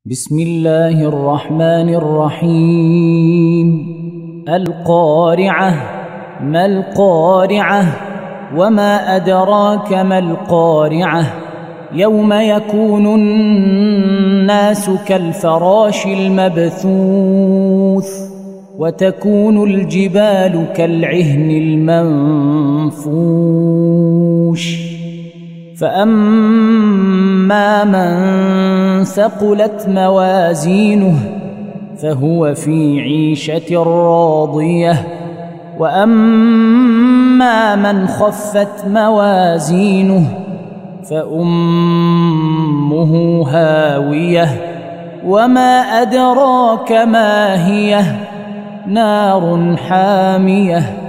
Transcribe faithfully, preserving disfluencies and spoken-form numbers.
بسم الله الرحمن الرحيم. القارعة. ما القارعة؟ وما أدراك ما القارعة؟ يوم يكون الناس كالفراش المبثوث وتكون الجبال كالعهن المنفوش. فأما من ثقلت موازينه فهو في عيشة راضية، وأما من خفت موازينه فأمه هاوية. وما أدراك ما هي؟ نار حامية.